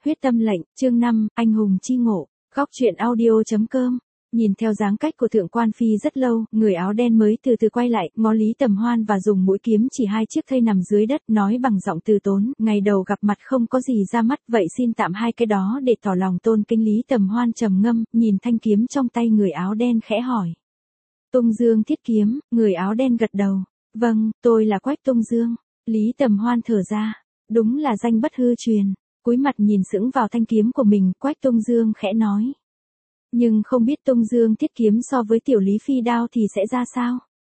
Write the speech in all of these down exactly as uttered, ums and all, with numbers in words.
Huyết tâm lệnh, chương năm, anh hùng chi ngộ. Góc truyện audio.com. Nhìn theo dáng cách của thượng quan phi rất lâu, người áo đen mới từ từ quay lại, ngó Lý Tầm Hoan và dùng mũi kiếm chỉ hai chiếc thây nằm dưới đất, nói bằng giọng từ tốn, ngày đầu gặp mặt không có gì ra mắt, vậy xin tạm hai cái đó để tỏ lòng tôn kính. Lý Tầm Hoan trầm ngâm, nhìn thanh kiếm trong tay người áo đen khẽ hỏi. Tung Dương thiết kiếm, người áo đen gật đầu. Vâng, tôi là Quách Tung Dương. Lý Tầm Hoan thở ra, đúng là danh bất hư truyền. Cúi mặt nhìn sững vào thanh kiếm của mình, Quách Tung Dương khẽ nói. Nhưng không biết Tung Dương thiết kiếm so với tiểu Lý Phi đao thì sẽ ra sao?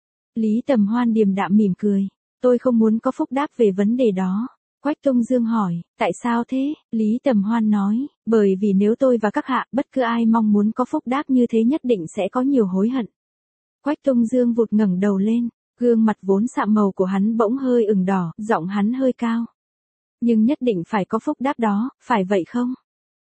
Lý Tầm Hoan điềm đạm mỉm cười. Tôi không muốn có phúc đáp về vấn đề đó. Quách Tung Dương hỏi, tại sao thế? Lý Tầm Hoan nói, bởi vì nếu tôi và các hạ, bất cứ ai mong muốn có phúc đáp như thế nhất định sẽ có nhiều hối hận. Quách Tung Dương vụt ngẩng đầu lên, gương mặt vốn sạm màu của hắn bỗng hơi ửng đỏ, giọng hắn hơi cao. Nhưng nhất định phải có phúc đáp đó, phải vậy không?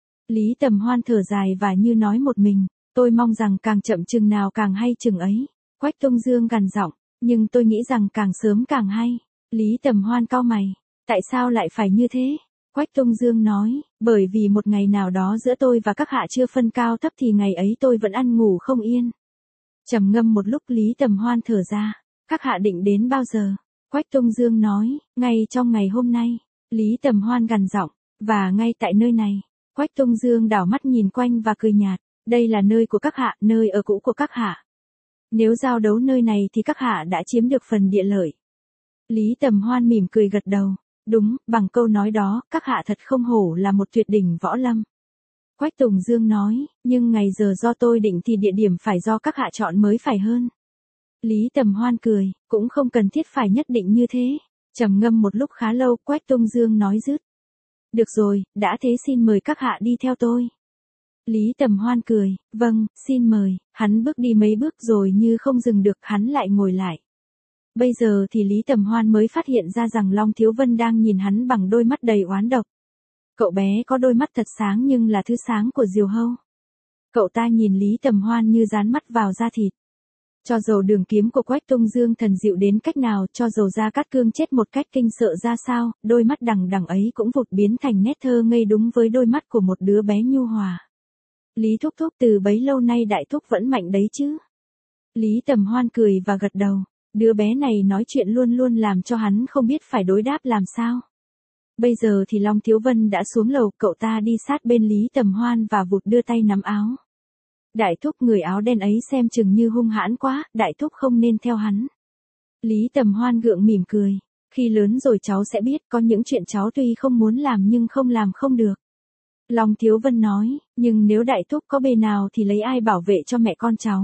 Lý Tầm Hoan thở dài và như nói một mình, tôi mong rằng càng chậm chừng nào càng hay chừng ấy. Quách Tung Dương gằn giọng, nhưng tôi nghĩ rằng càng sớm càng hay. Lý Tầm Hoan cau mày, tại sao lại phải như thế? Quách Tung Dương nói, bởi vì một ngày nào đó giữa tôi và các hạ chưa phân cao thấp thì ngày ấy tôi vẫn ăn ngủ không yên. Trầm ngâm một lúc Lý Tầm Hoan thở ra, các hạ định đến bao giờ? Quách Tung Dương nói, ngay trong ngày hôm nay. Lý Tầm Hoan gằn giọng, và ngay tại nơi này. Quách Tung Dương đảo mắt nhìn quanh và cười nhạt, đây là nơi của các hạ, nơi ở cũ của các hạ. Nếu giao đấu nơi này thì các hạ đã chiếm được phần địa lợi. Lý Tầm Hoan mỉm cười gật đầu, đúng, bằng câu nói đó, các hạ thật không hổ là một tuyệt đỉnh võ lâm. Quách Tung Dương nói, nhưng ngày giờ do tôi định thì địa điểm phải do các hạ chọn mới phải hơn. Lý Tầm Hoan cười, cũng không cần thiết phải nhất định như thế. Trầm ngâm một lúc khá lâu, Quách Tung Dương nói dứt. Được rồi, đã thế xin mời các hạ đi theo tôi. Lý Tầm Hoan cười, vâng, xin mời. Hắn bước đi mấy bước rồi như không dừng được, hắn lại ngồi lại. Bây giờ thì Lý Tầm Hoan mới phát hiện ra rằng Long Thiếu Vân đang nhìn hắn bằng đôi mắt đầy oán độc. Cậu bé có đôi mắt thật sáng nhưng là thứ sáng của diều hâu. Cậu ta nhìn Lý Tầm Hoan như dán mắt vào da thịt. Cho dầu đường kiếm của Quách Tung Dương thần dịu đến cách nào, cho dầu Gia Cát Cương chết một cách kinh sợ ra sao, đôi mắt đằng đằng ấy cũng vụt biến thành nét thơ ngây đúng với đôi mắt của một đứa bé nhu hòa. Lý Thúc Thúc, từ bấy lâu nay Đại Thúc vẫn mạnh đấy chứ? Lý Tầm Hoan cười và gật đầu, đứa bé này nói chuyện luôn luôn làm cho hắn không biết phải đối đáp làm sao. Bây giờ thì Long Thiếu Vân đã xuống lầu, cậu ta đi sát bên Lý Tầm Hoan và vụt đưa tay nắm áo. Đại Thúc, người áo đen ấy xem chừng như hung hãn quá, Đại Thúc không nên theo hắn. Lý Tầm Hoan gượng mỉm cười, khi lớn rồi cháu sẽ biết, có những chuyện cháu tuy không muốn làm nhưng không làm không được. Long Thiếu Vân nói, nhưng nếu Đại Thúc có bề nào thì lấy ai bảo vệ cho mẹ con cháu.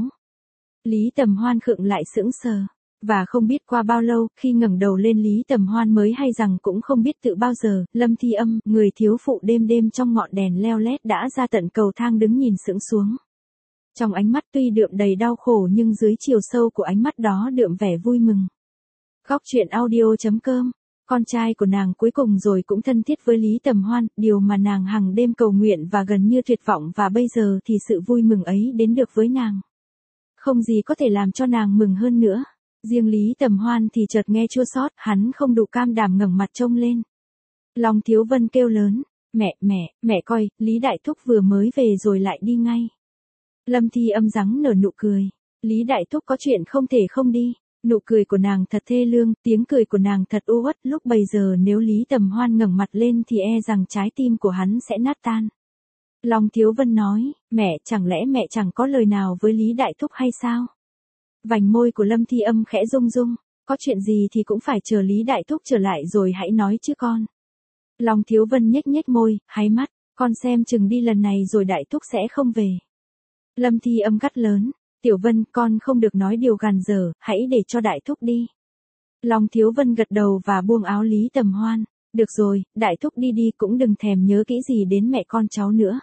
Lý Tầm Hoan khựng lại sững sờ, và không biết qua bao lâu, khi ngẩng đầu lên Lý Tầm Hoan mới hay rằng cũng không biết tự bao giờ, Lâm Thi Âm, người thiếu phụ đêm đêm trong ngọn đèn leo lét đã ra tận cầu thang đứng nhìn sững xuống. Trong ánh mắt tuy đượm đầy đau khổ nhưng dưới chiều sâu của ánh mắt đó đượm vẻ vui mừng. Góc truyện audio.com. Con trai của nàng cuối cùng rồi cũng thân thiết với Lý Tầm Hoan, điều mà nàng hằng đêm cầu nguyện và gần như tuyệt vọng, và bây giờ thì sự vui mừng ấy đến được với nàng. Không gì có thể làm cho nàng mừng hơn nữa. Riêng Lý Tầm Hoan thì chợt nghe chua xót, hắn không đủ cam đảm ngẩng mặt trông lên. Long Thiếu Vân kêu lớn, mẹ, mẹ, mẹ coi, Lý Đại Thúc vừa mới về rồi lại đi ngay. Lâm Thi Âm rắng nở nụ cười, Lý Đại Thúc có chuyện không thể không đi. Nụ cười của nàng thật thê lương, tiếng cười của nàng thật u uất, lúc bấy giờ nếu Lý Tầm Hoan ngẩng mặt lên thì e rằng trái tim của hắn sẽ nát tan. Long Thiếu Vân nói, mẹ, chẳng lẽ mẹ chẳng có lời nào với Lý Đại Thúc hay sao? Vành môi của Lâm Thi Âm khẽ rung rung, có chuyện gì thì cũng phải chờ Lý Đại Thúc trở lại rồi hãy nói chứ con. Long Thiếu Vân nhếch nhếch môi, háy mắt, con xem chừng đi lần này rồi Đại Thúc sẽ không về. Lâm Thi Âm gắt lớn, Tiểu Vân, con không được nói điều gàn dở, hãy để cho Đại Thúc đi. Long Thiếu Vân gật đầu và buông áo Lý Tầm Hoan, được rồi, Đại Thúc đi đi, cũng đừng thèm nhớ kỹ gì đến mẹ con cháu nữa.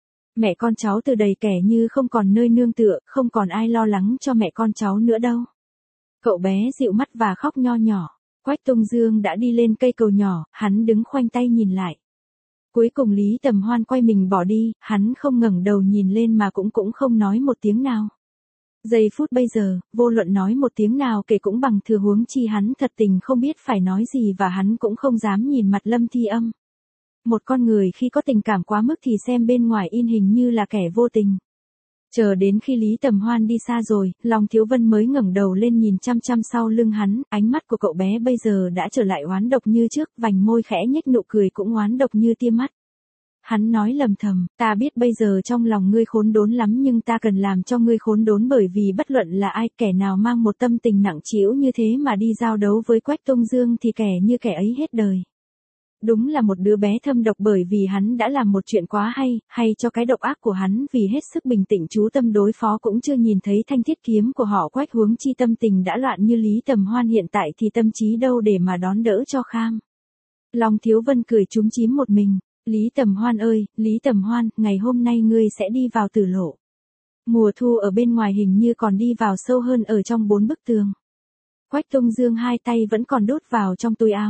Mẹ con cháu từ đầy kẻ như không còn nơi nương tựa, không còn ai lo lắng cho mẹ con cháu nữa đâu. Cậu bé dịu mắt và khóc nho nhỏ. Quách Tung Dương đã đi lên cây cầu nhỏ, hắn đứng khoanh tay nhìn lại. Cuối cùng Lý Tầm Hoan quay mình bỏ đi, hắn không ngẩng đầu nhìn lên mà cũng cũng không nói một tiếng nào. Giây phút bây giờ, vô luận nói một tiếng nào kể cũng bằng, thừa huống chi hắn thật tình không biết phải nói gì và hắn cũng không dám nhìn mặt Lâm Thi Âm. Một con người khi có tình cảm quá mức thì xem bên ngoài in hình như là kẻ vô tình. Chờ đến khi Lý Tầm Hoan đi xa rồi, Long Thiếu Vân mới ngẩng đầu lên nhìn chăm chăm sau lưng hắn, ánh mắt của cậu bé bây giờ đã trở lại oán độc như trước, vành môi khẽ nhếch nụ cười cũng oán độc như tia mắt. Hắn nói lầm thầm, ta biết bây giờ trong lòng ngươi khốn đốn lắm nhưng ta cần làm cho ngươi khốn đốn bởi vì bất luận là ai, kẻ nào mang một tâm tình nặng trĩu như thế mà đi giao đấu với Quách Tông Dương thì kẻ như kẻ ấy hết đời. Đúng là một đứa bé thâm độc bởi vì hắn đã làm một chuyện quá hay, hay cho cái độc ác của hắn vì hết sức bình tĩnh chú tâm đối phó cũng chưa nhìn thấy thanh thiết kiếm của họ Quách huống chi tâm tình đã loạn như Lý Tầm Hoan hiện tại thì tâm trí đâu để mà đón đỡ cho kham. Long Thiếu Vân cười chúm chím một mình, Lý Tầm Hoan ơi, Lý Tầm Hoan, ngày hôm nay ngươi sẽ đi vào tử lộ. Mùa thu ở bên ngoài hình như còn đi vào sâu hơn ở trong bốn bức tường. Quách Tông Dương hai tay vẫn còn đút vào trong túi áo.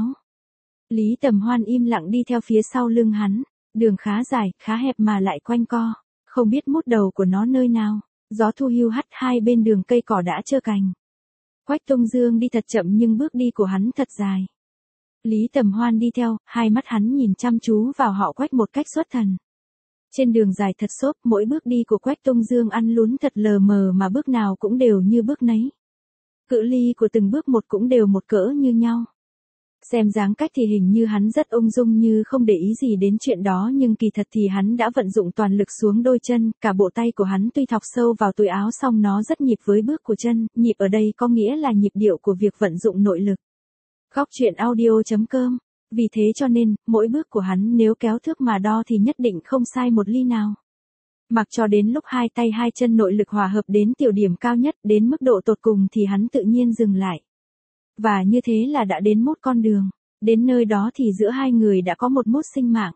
Lý Tầm Hoan im lặng đi theo phía sau lưng hắn, đường khá dài, khá hẹp mà lại quanh co, không biết mút đầu của nó nơi nào, gió thu hiu hắt hai bên đường cây cỏ đã trơ cành. Quách Tông Dương đi thật chậm nhưng bước đi của hắn thật dài. Lý Tầm Hoan đi theo, hai mắt hắn nhìn chăm chú vào họ Quách một cách xuất thần. Trên đường dài thật xốp, mỗi bước đi của Quách Tông Dương ăn lún thật lờ mờ mà bước nào cũng đều như bước nấy. Cự ly của từng bước một cũng đều một cỡ như nhau. Xem dáng cách thì hình như hắn rất ung dung như không để ý gì đến chuyện đó nhưng kỳ thật thì hắn đã vận dụng toàn lực xuống đôi chân, cả bộ tay của hắn tuy thọc sâu vào túi áo song nó rất nhịp với bước của chân, nhịp ở đây có nghĩa là nhịp điệu của việc vận dụng nội lực. Góc truyện audio chấm com. Vì thế cho nên, mỗi bước của hắn nếu kéo thước mà đo thì nhất định không sai một ly nào. Mặc cho đến lúc hai tay hai chân nội lực hòa hợp đến tiểu điểm cao nhất, đến mức độ tột cùng thì hắn tự nhiên dừng lại. Và như thế là đã đến một con đường. Đến nơi đó thì giữa hai người đã có một mốt sinh mạng.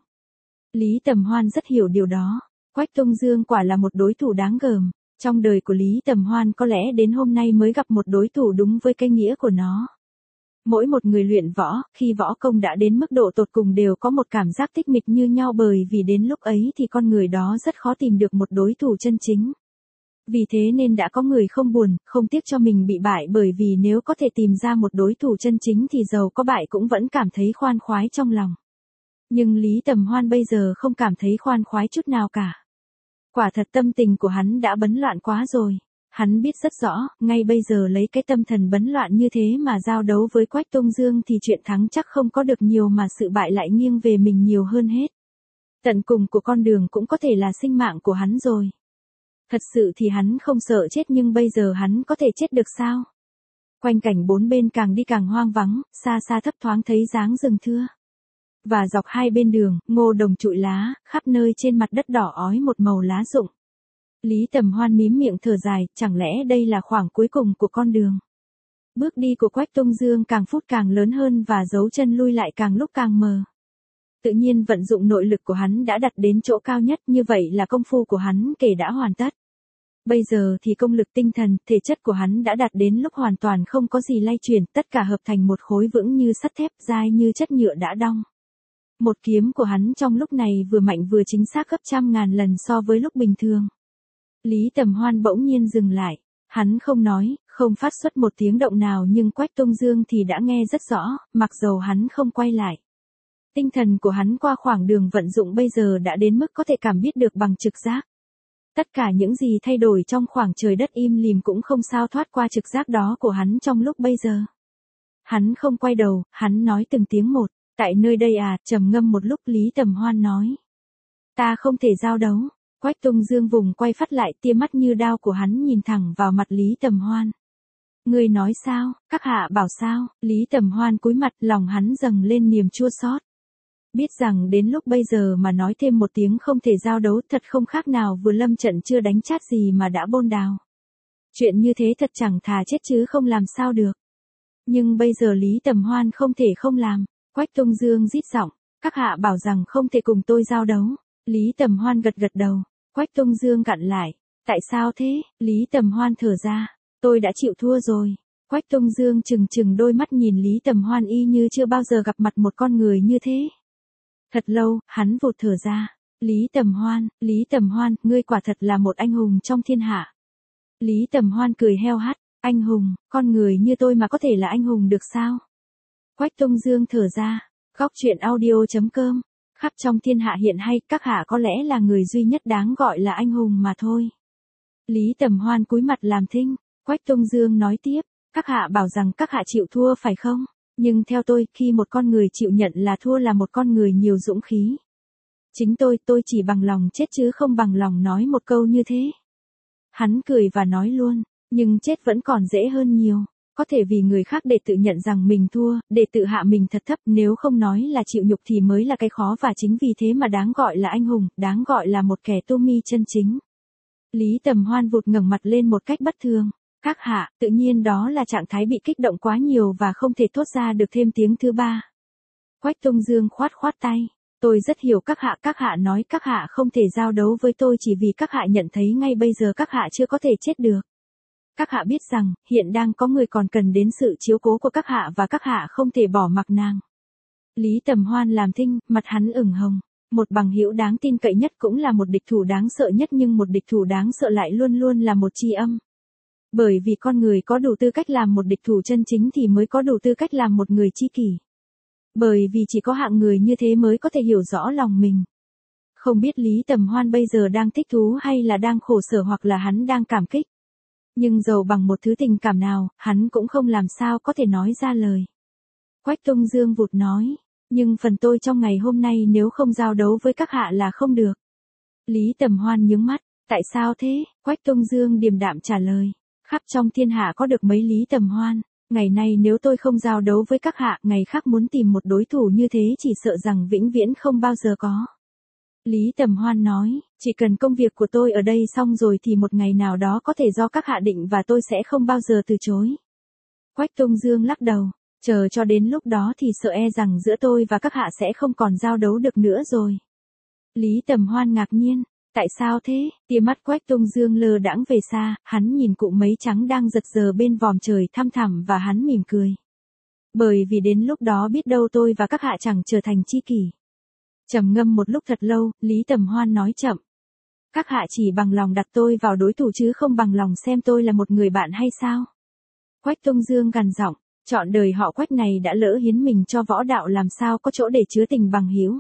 Lý Tầm Hoan rất hiểu điều đó. Quách Tông Dương quả là một đối thủ đáng gờm. Trong đời của Lý Tầm Hoan có lẽ đến hôm nay mới gặp một đối thủ đúng với cái nghĩa của nó. Mỗi một người luyện võ, khi võ công đã đến mức độ tột cùng đều có một cảm giác tích mịch như nhau bởi vì đến lúc ấy thì con người đó rất khó tìm được một đối thủ chân chính. Vì thế nên đã có người không buồn, không tiếc cho mình bị bại bởi vì nếu có thể tìm ra một đối thủ chân chính thì dầu có bại cũng vẫn cảm thấy khoan khoái trong lòng. Nhưng Lý Tầm Hoan bây giờ không cảm thấy khoan khoái chút nào cả. Quả thật tâm tình của hắn đã bấn loạn quá rồi. Hắn biết rất rõ, ngay bây giờ lấy cái tâm thần bấn loạn như thế mà giao đấu với Quách Tông Dương thì chuyện thắng chắc không có được nhiều mà sự bại lại nghiêng về mình nhiều hơn hết. Tận cùng của con đường cũng có thể là sinh mạng của hắn rồi. Thật sự thì hắn không sợ chết nhưng bây giờ hắn có thể chết được sao? Quanh cảnh bốn bên càng đi càng hoang vắng, xa xa thấp thoáng thấy dáng rừng thưa. Và dọc hai bên đường, ngô đồng trụi lá, khắp nơi trên mặt đất đỏ ói một màu lá rụng. Lý Tầm Hoan mím miệng thở dài, chẳng lẽ đây là khoảng cuối cùng của con đường. Bước đi của Quách Tông Dương càng phút càng lớn hơn và dấu chân lui lại càng lúc càng mờ. Tự nhiên vận dụng nội lực của hắn đã đặt đến chỗ cao nhất, như vậy là công phu của hắn kể đã hoàn tất. Bây giờ thì công lực tinh thần, thể chất của hắn đã đạt đến lúc hoàn toàn không có gì lay chuyển, tất cả hợp thành một khối vững như sắt thép, dai như chất nhựa đã đong. Một kiếm của hắn trong lúc này vừa mạnh vừa chính xác gấp trăm ngàn lần so với lúc bình thường. Lý Tầm Hoan bỗng nhiên dừng lại, hắn không nói, không phát xuất một tiếng động nào nhưng Quách Tông Dương thì đã nghe rất rõ, mặc dầu hắn không quay lại. Tinh thần của hắn qua khoảng đường vận dụng bây giờ đã đến mức có thể cảm biết được bằng trực giác. Tất cả những gì thay đổi trong khoảng trời đất im lìm cũng không sao thoát qua trực giác đó của hắn trong lúc bây giờ. Hắn không quay đầu, hắn nói từng tiếng một, tại nơi đây à, trầm ngâm một lúc Lý Tầm Hoan nói. Ta không thể giao đấu. Quách Tông Dương vùng quay phát lại, tia mắt như đao của hắn nhìn thẳng vào mặt Lý Tầm Hoan. Ngươi nói sao, các hạ bảo sao? Lý Tầm Hoan cúi mặt, lòng hắn dâng lên niềm chua xót. Biết rằng đến lúc bây giờ mà nói thêm một tiếng không thể giao đấu thật không khác nào vừa lâm trận chưa đánh chát gì mà đã bôn đào. Chuyện như thế thật chẳng thà chết chứ không làm sao được. Nhưng bây giờ Lý Tầm Hoan không thể không làm. Quách Tông Dương rít giọng, các hạ bảo rằng không thể cùng tôi giao đấu. Lý Tầm Hoan gật gật đầu. Quách Tông Dương cặn lại, tại sao thế? Lý Tầm Hoan thở ra, tôi đã chịu thua rồi. Quách Tông Dương chừng chừng đôi mắt nhìn Lý Tầm Hoan y như chưa bao giờ gặp mặt một con người như thế. Thật lâu, hắn vụt thở ra, Lý Tầm Hoan, Lý Tầm Hoan, ngươi quả thật là một anh hùng trong thiên hạ. Lý Tầm Hoan cười heo hắt, anh hùng, con người như tôi mà có thể là anh hùng được sao? Quách Tông Dương thở ra, góc truyện audio chấm com Khắp trong thiên hạ hiện hay, các hạ có lẽ là người duy nhất đáng gọi là anh hùng mà thôi. Lý Tầm Hoan cúi mặt làm thinh, Quách Tông Dương nói tiếp, các hạ bảo rằng các hạ chịu thua phải không? Nhưng theo tôi, khi một con người chịu nhận là thua là một con người nhiều dũng khí. Chính tôi, tôi chỉ bằng lòng chết chứ không bằng lòng nói một câu như thế. Hắn cười và nói luôn, nhưng chết vẫn còn dễ hơn nhiều. Có thể vì người khác để tự nhận rằng mình thua, để tự hạ mình thật thấp, nếu không nói là chịu nhục thì mới là cái khó, và chính vì thế mà đáng gọi là anh hùng, đáng gọi là một kẻ tu mi chân chính. Lý Tầm Hoan vụt ngẩng mặt lên một cách bất thường. Các hạ, tự nhiên đó là trạng thái bị kích động quá nhiều và không thể thốt ra được thêm tiếng thứ ba. Quách Tông Dương khoát khoát tay. Tôi rất hiểu các hạ, các hạ nói các hạ không thể giao đấu với tôi chỉ vì các hạ nhận thấy ngay bây giờ các hạ chưa có thể chết được. Các hạ biết rằng, hiện đang có người còn cần đến sự chiếu cố của các hạ và các hạ không thể bỏ mặc nàng. Lý Tầm Hoan làm thinh, mặt hắn ửng hồng. Một bằng hữu đáng tin cậy nhất cũng là một địch thủ đáng sợ nhất, nhưng một địch thủ đáng sợ lại luôn luôn là một tri âm. Bởi vì con người có đủ tư cách làm một địch thủ chân chính thì mới có đủ tư cách làm một người tri kỷ. Bởi vì chỉ có hạng người như thế mới có thể hiểu rõ lòng mình. Không biết Lý Tầm Hoan bây giờ đang thích thú hay là đang khổ sở hoặc là hắn đang cảm kích. Nhưng dầu bằng một thứ tình cảm nào, hắn cũng không làm sao có thể nói ra lời. Quách Tông Dương vụt nói, nhưng phần tôi trong ngày hôm nay nếu không giao đấu với các hạ là không được. Lý Tầm Hoan nhướng mắt, tại sao thế? Quách Tông Dương điềm đạm trả lời, khắp trong thiên hạ có được mấy Lý Tầm Hoan. Ngày nay nếu tôi không giao đấu với các hạ, ngày khác muốn tìm một đối thủ như thế chỉ sợ rằng vĩnh viễn không bao giờ có. Lý Tầm Hoan nói, chỉ cần công việc của tôi ở đây xong rồi thì một ngày nào đó có thể do các hạ định và tôi sẽ không bao giờ từ chối. Quách Tông Dương lắc đầu, chờ cho đến lúc đó thì sợ e rằng giữa tôi và các hạ sẽ không còn giao đấu được nữa rồi. Lý Tầm Hoan ngạc nhiên, tại sao thế? Tia mắt Quách Tông Dương lơ đãng về xa, hắn nhìn cụm mây trắng đang giật giờ bên vòm trời thăm thẳm và hắn mỉm cười. Bởi vì đến lúc đó biết đâu tôi và các hạ chẳng trở thành tri kỷ. Trầm ngâm một lúc thật lâu, Lý Tầm Hoan nói chậm. Các hạ chỉ bằng lòng đặt tôi vào đối thủ chứ không bằng lòng xem tôi là một người bạn hay sao? Quách Tông Dương gằn giọng, trọn đời họ Quách này đã lỡ hiến mình cho võ đạo làm sao có chỗ để chứa tình bằng hữu.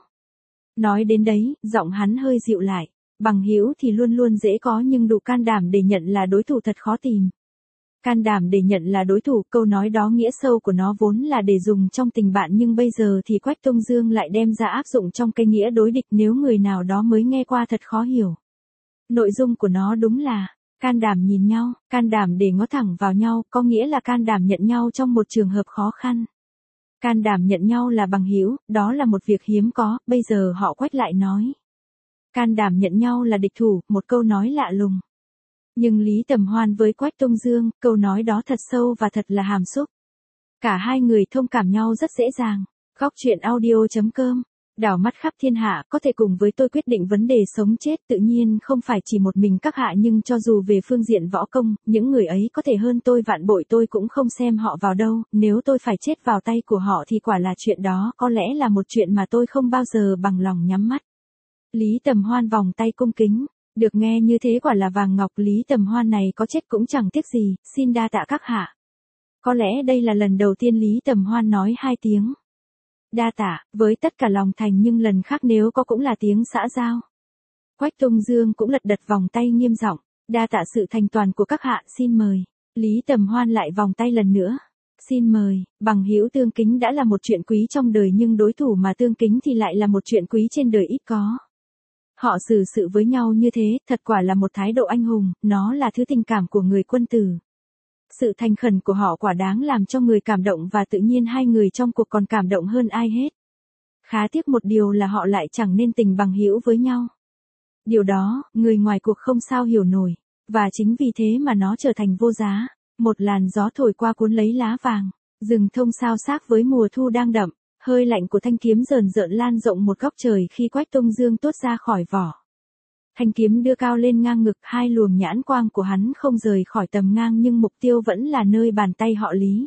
Nói đến đấy, giọng hắn hơi dịu lại, bằng hữu thì luôn luôn dễ có nhưng đủ can đảm để nhận là đối thủ thật khó tìm. Can đảm để nhận là đối thủ, câu nói đó nghĩa sâu của nó vốn là để dùng trong tình bạn nhưng bây giờ thì Quách Tông Dương lại đem ra áp dụng trong cái nghĩa đối địch, nếu người nào đó mới nghe qua thật khó hiểu. Nội dung của nó đúng là, can đảm nhìn nhau, can đảm để ngó thẳng vào nhau, có nghĩa là can đảm nhận nhau trong một trường hợp khó khăn. Can đảm nhận nhau là bằng hữu, đó là một việc hiếm có, bây giờ họ Quách lại nói. Can đảm nhận nhau là địch thủ, một câu nói lạ lùng. Nhưng Lý Tầm Hoan với Quách Tông Dương, câu nói đó thật sâu và thật là hàm xúc. Cả hai người thông cảm nhau rất dễ dàng. Góc truyện audio chấm com, đảo mắt khắp thiên hạ, có thể cùng với tôi quyết định vấn đề sống chết, tự nhiên không phải chỉ một mình các hạ, nhưng cho dù về phương diện võ công, những người ấy có thể hơn tôi vạn bội, tôi cũng không xem họ vào đâu, nếu tôi phải chết vào tay của họ thì quả là chuyện đó có lẽ là một chuyện mà tôi không bao giờ bằng lòng nhắm mắt. Lý Tầm Hoan vòng tay cung kính. Được nghe như thế quả là vàng ngọc, Lý Tầm Hoan này có chết cũng chẳng tiếc gì, xin đa tạ các hạ. Có lẽ đây là lần đầu tiên Lý Tầm Hoan nói hai tiếng đa tạ, với tất cả lòng thành, nhưng lần khác nếu có cũng là tiếng xã giao. Quách Tông Dương cũng lật đật vòng tay nghiêm giọng, đa tạ sự thành toàn của các hạ, xin mời. Lý Tầm Hoan lại vòng tay lần nữa. Xin mời, bằng hữu tương kính đã là một chuyện quý trong đời nhưng đối thủ mà tương kính thì lại là một chuyện quý trên đời ít có. Họ xử sự với nhau như thế, thật quả là một thái độ anh hùng, nó là thứ tình cảm của người quân tử. Sự thành khẩn của họ quả đáng làm cho người cảm động và tự nhiên hai người trong cuộc còn cảm động hơn ai hết. Khá tiếc một điều là họ lại chẳng nên tình bằng hữu với nhau. Điều đó, người ngoài cuộc không sao hiểu nổi, và chính vì thế mà nó trở thành vô giá. Một làn gió thổi qua cuốn lấy lá vàng, rừng thông sao xác với mùa thu đang đậm. Hơi lạnh của thanh kiếm rờn rợn lan rộng một góc trời khi Quách Tông Dương tuốt ra khỏi vỏ. Thanh kiếm đưa cao lên ngang ngực, hai luồng nhãn quang của hắn không rời khỏi tầm ngang nhưng mục tiêu vẫn là nơi bàn tay họ Lý.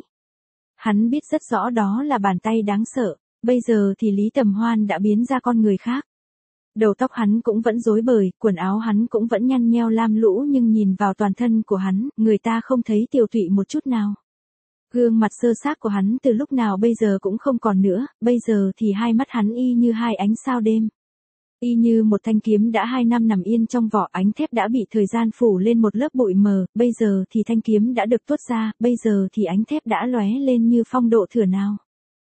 Hắn biết rất rõ đó là bàn tay đáng sợ, bây giờ thì Lý Tầm Hoan đã biến ra con người khác. Đầu tóc hắn cũng vẫn rối bời, quần áo hắn cũng vẫn nhăn nheo lam lũ nhưng nhìn vào toàn thân của hắn, người ta không thấy tiều tụy một chút nào. Gương mặt sơ xác của hắn từ lúc nào bây giờ cũng không còn nữa, bây giờ thì hai mắt hắn y như hai ánh sao đêm. Y như một thanh kiếm đã hai năm nằm yên trong vỏ, ánh thép đã bị thời gian phủ lên một lớp bụi mờ, bây giờ thì thanh kiếm đã được tuốt ra, bây giờ thì ánh thép đã lóe lên như phong độ thửa nào.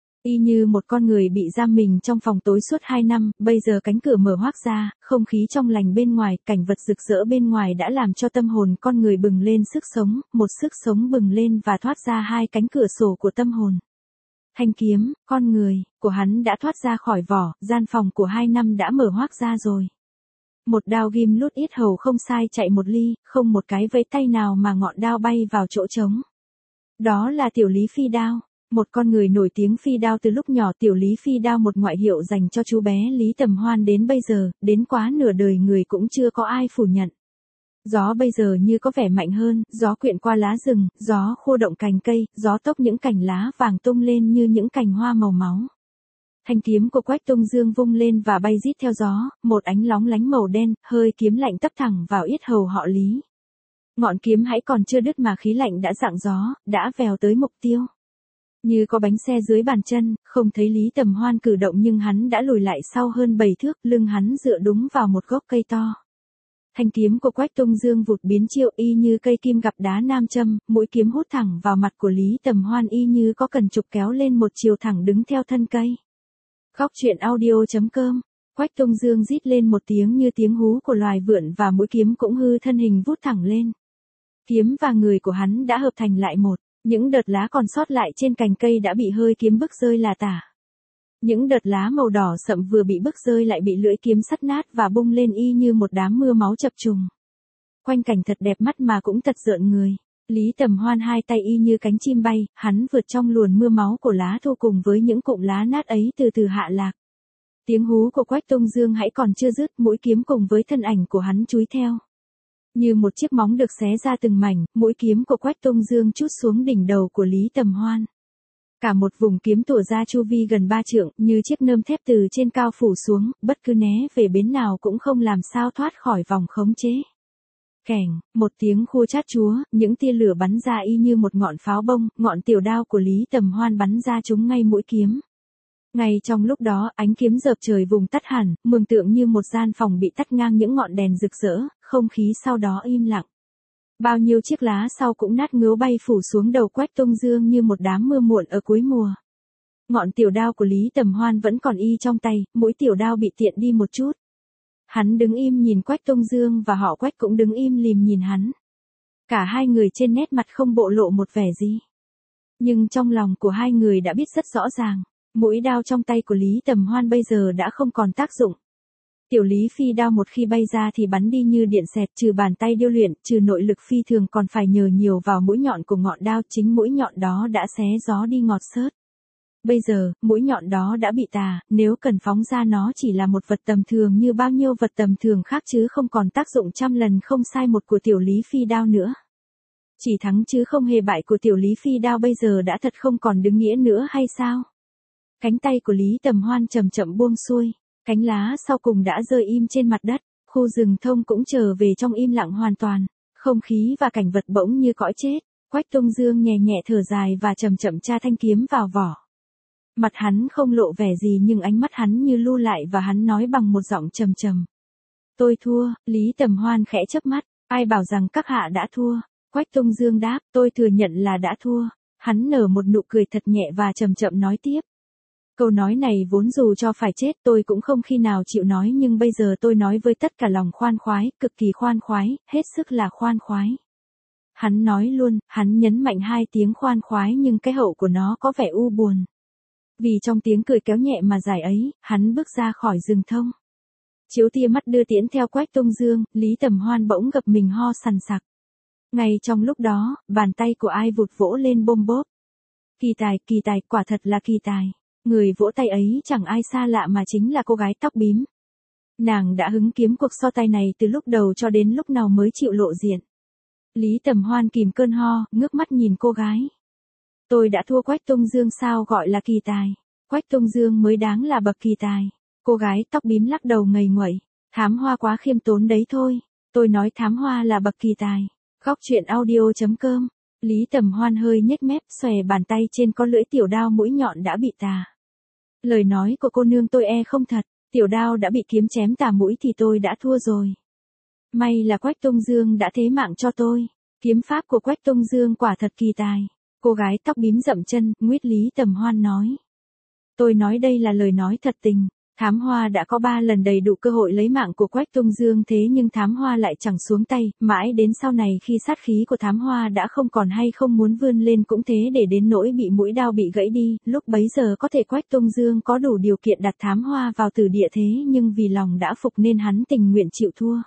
Y như một con người bị giam mình trong phòng tối suốt hai năm, bây giờ cánh cửa mở hoác ra, không khí trong lành bên ngoài, cảnh vật rực rỡ bên ngoài đã làm cho tâm hồn con người bừng lên sức sống, một sức sống bừng lên và thoát ra hai cánh cửa sổ của tâm hồn. Thanh kiếm, con người, của hắn đã thoát ra khỏi vỏ, gian phòng của hai năm đã mở hoác ra rồi. Một đao ghim lút yết hầu không sai chạy một ly, không một cái vẫy tay nào mà ngọn đao bay vào chỗ trống. Đó là Tiểu Lý Phi Đao. Một con người nổi tiếng phi đao từ lúc nhỏ. Tiểu Lý Phi Đao, một ngoại hiệu dành cho chú bé Lý Tầm Hoan đến bây giờ, đến quá nửa đời người cũng chưa có ai phủ nhận. Gió bây giờ như có vẻ mạnh hơn, gió quyện qua lá rừng, gió khô động cành cây, gió tốc những cành lá vàng tung lên như những cành hoa màu máu. Thanh kiếm của Quách Tông Dương vung lên và bay rít theo gió, một ánh lóng lánh màu đen, hơi kiếm lạnh tấp thẳng vào yết hầu họ Lý. Ngọn kiếm hãy còn chưa đứt mà khí lạnh đã rạng gió, đã vèo tới mục tiêu. Như có bánh xe dưới bàn chân, không thấy Lý Tầm Hoan cử động nhưng hắn đã lùi lại sau hơn bảy thước, lưng hắn dựa đúng vào một gốc cây to. Thanh kiếm của Quách Tông Dương vụt biến chiêu y như cây kim gặp đá nam châm, mũi kiếm hút thẳng vào mặt của Lý Tầm Hoan y như có cần trục kéo lên một chiều thẳng đứng theo thân cây. Góc truyện audio chấm com. Quách Tông Dương rít lên một tiếng như tiếng hú của loài vượn và mũi kiếm cũng hư thân hình vút thẳng lên. Kiếm và người của hắn đã hợp thành lại một. Những đợt lá còn sót lại trên cành cây đã bị hơi kiếm bức rơi là tả. Những đợt lá màu đỏ sậm vừa bị bức rơi lại bị lưỡi kiếm sắt nát và bung lên y như một đám mưa máu chập trùng. Quanh cảnh thật đẹp mắt mà cũng thật rợn người. Lý Tầm Hoan hai tay y như cánh chim bay, hắn vượt trong luồn mưa máu của lá thu cùng với những cụm lá nát ấy từ từ hạ lạc. Tiếng hú của Quách Tông Dương hãy còn chưa dứt, mũi kiếm cùng với thân ảnh của hắn chúi theo. Như một chiếc móng được xé ra từng mảnh, mũi kiếm của Quách Tông Dương trút xuống đỉnh đầu của Lý Tầm Hoan. Cả một vùng kiếm tủa ra chu vi gần ba trượng, như chiếc nơm thép từ trên cao phủ xuống, bất cứ né về bến nào cũng không làm sao thoát khỏi vòng khống chế. Kẻng, một tiếng khua chát chúa, những tia lửa bắn ra y như một ngọn pháo bông, ngọn tiểu đao của Lý Tầm Hoan bắn ra trúng ngay mũi kiếm. Ngay trong lúc đó, ánh kiếm dợp trời vùng tắt hẳn, mường tượng như một gian phòng bị tắt ngang những ngọn đèn rực rỡ, không khí sau đó im lặng. Bao nhiêu chiếc lá sau cũng nát ngứa bay phủ xuống đầu Quách Tông Dương như một đám mưa muộn ở cuối mùa. Ngọn tiểu đao của Lý Tầm Hoan vẫn còn y trong tay, mũi tiểu đao bị tiện đi một chút. Hắn đứng im nhìn Quách Tông Dương và họ Quách cũng đứng im lìm nhìn hắn. Cả hai người trên nét mặt không bộ lộ một vẻ gì. Nhưng trong lòng của hai người đã biết rất rõ ràng, mũi đao trong tay của Lý Tầm Hoan bây giờ đã không còn tác dụng. Tiểu Lý Phi Đao một khi bay ra thì bắn đi như điện xẹt, trừ bàn tay điêu luyện, trừ nội lực phi thường còn phải nhờ nhiều vào mũi nhọn của ngọn đao, chính mũi nhọn đó đã xé gió đi ngọt xớt. Bây giờ, mũi nhọn đó đã bị tà, nếu cần phóng ra nó chỉ là một vật tầm thường như bao nhiêu vật tầm thường khác chứ không còn tác dụng trăm lần không sai một của Tiểu Lý Phi Đao nữa. Chỉ thắng chứ không hề bại của Tiểu Lý Phi Đao bây giờ đã thật không còn đứng nghĩa nữa hay sao? Cánh tay của Lý Tầm Hoan chậm chậm buông xuôi, cánh lá sau cùng đã rơi im trên mặt đất, khu rừng thông cũng trở về trong im lặng hoàn toàn, không khí và cảnh vật bỗng như cõi chết. Quách Tông Dương nhẹ nhẹ thở dài và chậm chậm tra thanh kiếm vào vỏ. Mặt hắn không lộ vẻ gì nhưng ánh mắt hắn như lưu lại và hắn nói bằng một giọng trầm trầm. Tôi thua. Lý Tầm Hoan khẽ chớp mắt, ai bảo rằng các hạ đã thua? Quách Tông Dương đáp, tôi thừa nhận là đã thua. Hắn nở một nụ cười thật nhẹ và chậm chậm nói tiếp. Câu nói này vốn dù cho phải chết tôi cũng không khi nào chịu nói nhưng bây giờ tôi nói với tất cả lòng khoan khoái, cực kỳ khoan khoái, hết sức là khoan khoái. Hắn nói luôn, hắn nhấn mạnh hai tiếng khoan khoái nhưng cái hậu của nó có vẻ u buồn. Vì trong tiếng cười kéo nhẹ mà dài ấy, hắn bước ra khỏi rừng thông. Chiếu tia mắt đưa tiễn theo Quách Tông Dương, Lý Tầm Hoan bỗng gặp mình ho sằn sặc. Ngay trong lúc đó, bàn tay của ai vụt vỗ lên bôm bốp. Kỳ tài, kỳ tài, quả thật là kỳ tài. Người vỗ tay ấy chẳng ai xa lạ mà chính là cô gái tóc bím. Nàng đã hứng kiếm cuộc so tay này từ lúc đầu cho đến lúc nào mới chịu lộ diện. Lý Tầm Hoan kìm cơn ho, ngước mắt nhìn cô gái. Tôi đã thua Quách Tông Dương sao gọi là kỳ tài. Quách Tông Dương mới đáng là bậc kỳ tài. Cô gái tóc bím lắc đầu ngây nguậy. Thám Hoa quá khiêm tốn đấy thôi. Tôi nói Thám Hoa là bậc kỳ tài. Góc truyện audio chấm com Lý Tầm Hoan hơi nhếch mép, xòe bàn tay trên có lưỡi tiểu đao mũi nhọn đã bị tà. Lời nói của cô nương tôi e không thật, tiểu đao đã bị kiếm chém tà mũi thì tôi đã thua rồi. May là Quách Tông Dương đã thế mạng cho tôi. Kiếm pháp của Quách Tông Dương quả thật kỳ tài. Cô gái tóc bím dậm chân, nguyết Lý Tầm Hoan nói. Tôi nói đây là lời nói thật tình. Thám Hoa đã có ba lần đầy đủ cơ hội lấy mạng của Quách Tông Dương thế nhưng Thám Hoa lại chẳng xuống tay, mãi đến sau này khi sát khí của Thám Hoa đã không còn hay không muốn vươn lên cũng thế để đến nỗi bị mũi đao bị gãy đi, lúc bấy giờ có thể Quách Tông Dương có đủ điều kiện đặt Thám Hoa vào tử địa thế nhưng vì lòng đã phục nên hắn tình nguyện chịu thua.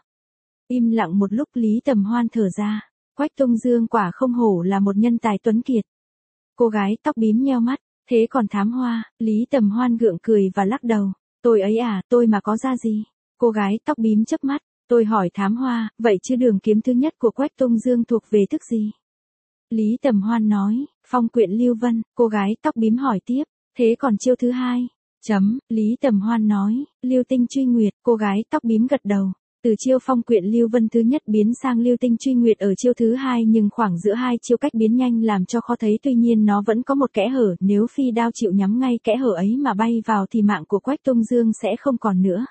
Im lặng một lúc Lý Tầm Hoan thở ra, Quách Tông Dương quả không hổ là một nhân tài tuấn kiệt. Cô gái tóc bím nheo mắt, thế còn Thám Hoa, Lý Tầm Hoan gượng cười và lắc đầu. Tôi ấy à, tôi mà có ra gì? Cô gái tóc bím chớp mắt, tôi hỏi Thám Hoa, vậy chứ đường kiếm thứ nhất của Quách Tông Dương thuộc về thức gì? Lý Tầm Hoan nói, Phong Quyện Lưu Vân, cô gái tóc bím hỏi tiếp, thế còn chiêu thứ hai? Chấm, Lý Tầm Hoan nói, Lưu Tinh Truy Nguyệt, cô gái tóc bím gật đầu. Từ chiêu Phong Quyện Lưu Vân thứ nhất biến sang Lưu Tinh Truy Nguyệt ở chiêu thứ hai nhưng khoảng giữa hai chiêu cách biến nhanh làm cho khó thấy tuy nhiên nó vẫn có một kẽ hở, nếu phi đao chịu nhắm ngay kẽ hở ấy mà bay vào thì mạng của Quách Tông Dương sẽ không còn nữa.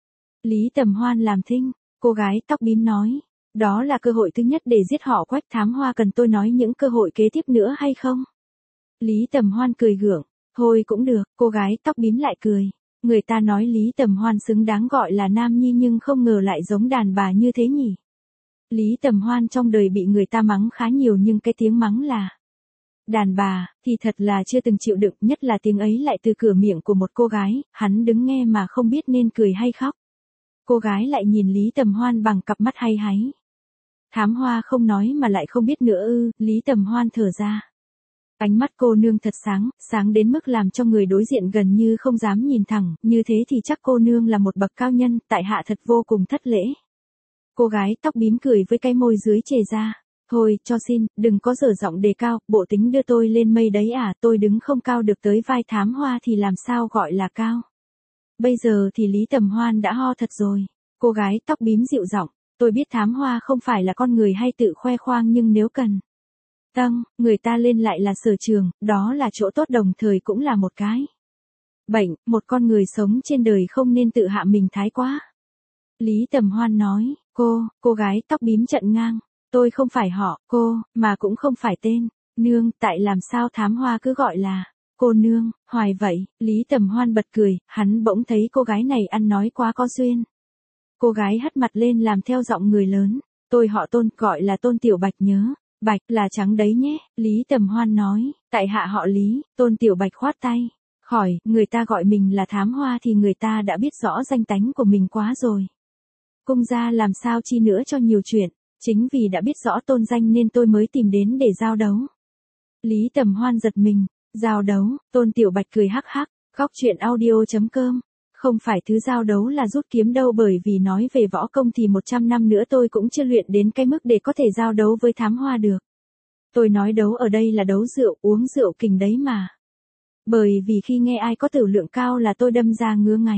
Lý Tầm Hoan làm thinh, cô gái tóc bím nói, đó là cơ hội thứ nhất để giết họ Quách. Thám Hoa cần tôi nói những cơ hội kế tiếp nữa hay không? Lý Tầm Hoan cười gượng, thôi cũng được, cô gái tóc bím lại cười. Người ta nói Lý Tầm Hoan xứng đáng gọi là nam nhi nhưng không ngờ lại giống đàn bà như thế nhỉ. Lý Tầm Hoan trong đời bị người ta mắng khá nhiều nhưng cái tiếng mắng là đàn bà thì thật là chưa từng chịu đựng, nhất là tiếng ấy lại từ cửa miệng của một cô gái, hắn đứng nghe mà không biết nên cười hay khóc. Cô gái lại nhìn Lý Tầm Hoan bằng cặp mắt hay háy. Thám Hoa không nói mà lại không biết nữa ư, Lý Tầm Hoan thở ra. Ánh mắt cô nương thật sáng, sáng đến mức làm cho người đối diện gần như không dám nhìn thẳng, như thế thì chắc cô nương là một bậc cao nhân, tại hạ thật vô cùng thất lễ. Cô gái tóc bím cười với cái môi dưới chề ra, thôi, cho xin, đừng có dở giọng đề cao, bộ tính đưa tôi lên mây đấy à, tôi đứng không cao được tới vai Thám Hoa thì làm sao gọi là cao. Bây giờ thì Lý Tầm Hoan đã ho thật rồi, cô gái tóc bím dịu giọng, tôi biết Thám Hoa không phải là con người hay tự khoe khoang nhưng nếu cần tăng, người ta lên lại là sở trường, đó là chỗ tốt đồng thời cũng là một cái bệnh, một con người sống trên đời không nên tự hạ mình thái quá. Lý Tầm Hoan nói, cô, cô gái tóc bím trận ngang, tôi không phải họ, cô, mà cũng không phải tên, nương, tại làm sao Thám Hoa cứ gọi là cô nương, hoài vậy, Lý Tầm Hoan bật cười, hắn bỗng thấy cô gái này ăn nói quá có duyên. Cô gái hất mặt lên làm theo giọng người lớn, tôi họ Tôn, gọi là Tôn Tiểu Bạch nhớ. Bạch là trắng đấy nhé, Lý Tầm Hoan nói, tại hạ họ Lý, Tôn Tiểu Bạch khoát tay, khỏi, người ta gọi mình là Thám Hoa thì người ta đã biết rõ danh tánh của mình quá rồi. Cung gia làm sao chi nữa cho nhiều chuyện, chính vì đã biết rõ tôn danh nên tôi mới tìm đến để giao đấu. Lý Tầm Hoan giật mình, giao đấu, Tôn Tiểu Bạch cười hắc hắc, góc truyện audio chấm com. Không phải thứ giao đấu là rút kiếm đâu bởi vì nói về võ công thì một trăm năm nữa tôi cũng chưa luyện đến cái mức để có thể giao đấu với Thám Hoa được. Tôi nói đấu ở đây là đấu rượu, uống rượu kình đấy mà. Bởi vì khi nghe ai có tử lượng cao là tôi đâm ra ngứa ngáy.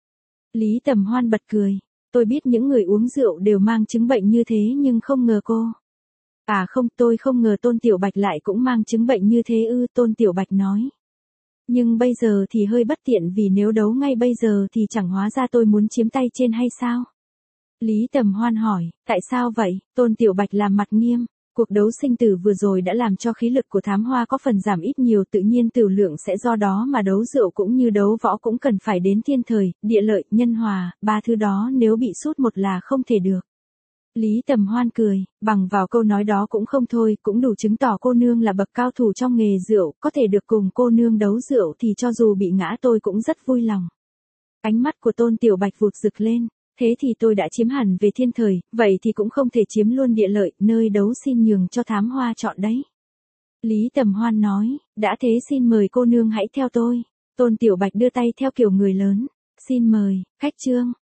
Lý Tầm Hoan bật cười, tôi biết những người uống rượu đều mang chứng bệnh như thế nhưng không ngờ cô. À không, tôi không ngờ Tôn Tiểu Bạch lại cũng mang chứng bệnh như thế ư, Tôn Tiểu Bạch nói. Nhưng bây giờ thì hơi bất tiện vì nếu đấu ngay bây giờ thì chẳng hóa ra tôi muốn chiếm tay trên hay sao? Lý Tầm Hoan hỏi, tại sao vậy? Tôn Tiểu Bạch làm mặt nghiêm, cuộc đấu sinh tử vừa rồi đã làm cho khí lực của Thám Hoa có phần giảm ít nhiều tự nhiên tử lượng sẽ do đó mà đấu rượu cũng như đấu võ cũng cần phải đến thiên thời, địa lợi, nhân hòa, ba thứ đó nếu bị sút một là không thể được. Lý Tầm Hoan cười, bằng vào câu nói đó cũng không thôi, cũng đủ chứng tỏ cô nương là bậc cao thủ trong nghề rượu, có thể được cùng cô nương đấu rượu thì cho dù bị ngã tôi cũng rất vui lòng. Ánh mắt của Tôn Tiểu Bạch vụt rực lên, thế thì tôi đã chiếm hẳn về thiên thời, vậy thì cũng không thể chiếm luôn địa lợi, nơi đấu xin nhường cho Thám Hoa chọn đấy. Lý Tầm Hoan nói, đã thế xin mời cô nương hãy theo tôi. Tôn Tiểu Bạch đưa tay theo kiểu người lớn, xin mời, khách trương.